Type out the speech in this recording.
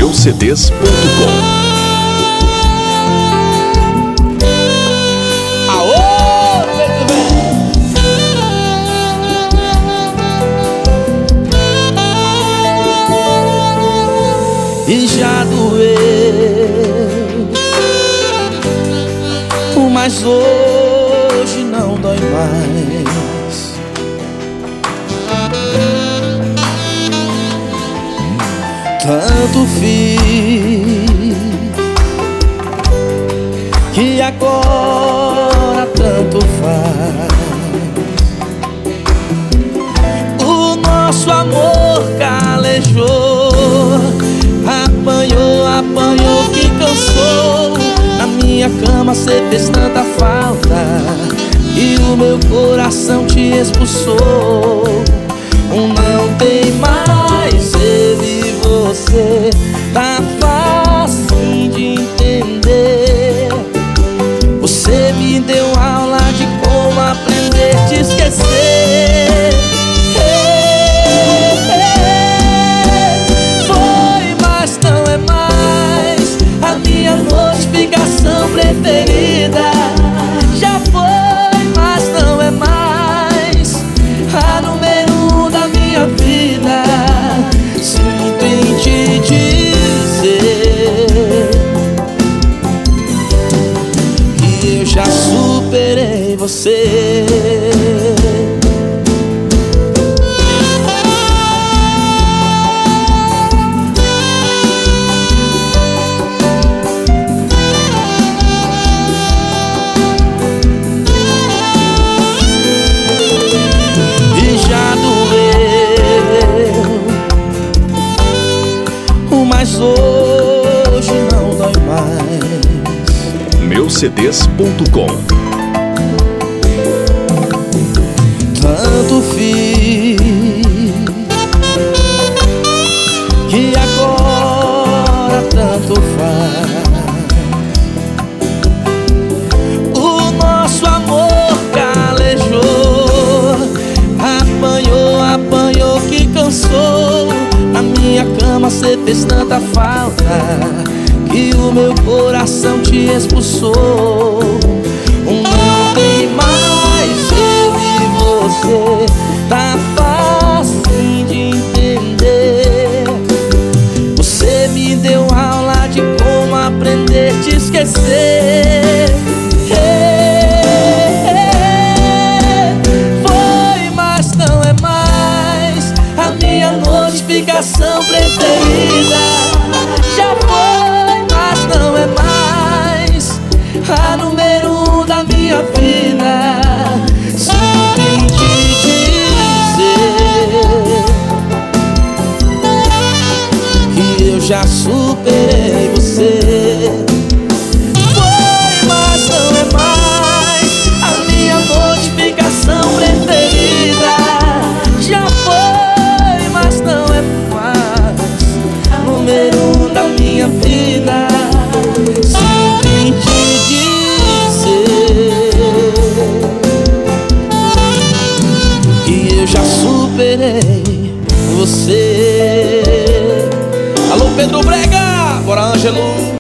meucds.com. E já doeu, mas hoje não dói mais. Tanto fiz que agora tanto faz. O nosso amor calejou, apanhou que cansou. Na minha cama cê fez tanta falta e o meu coração te expulsou. Não tem mais eu e você, tá fácil de entender. Você me deu aula de como aprender a te esquecer. Preferida já foi, mas não é mais a número 1 da minha vida. Sinto em te dizer que eu já superei você. Mas hoje não dói mais. meucds.com. Tanto fiz que agora tanto faz. O nosso amor calejou, apanhou que cansou. Na minha cama cê fez tanta falta que o meu coração te expulsou. Não tem mais eu e você, tá fácil de entender. Você me deu aula de como aprender a te esquecer.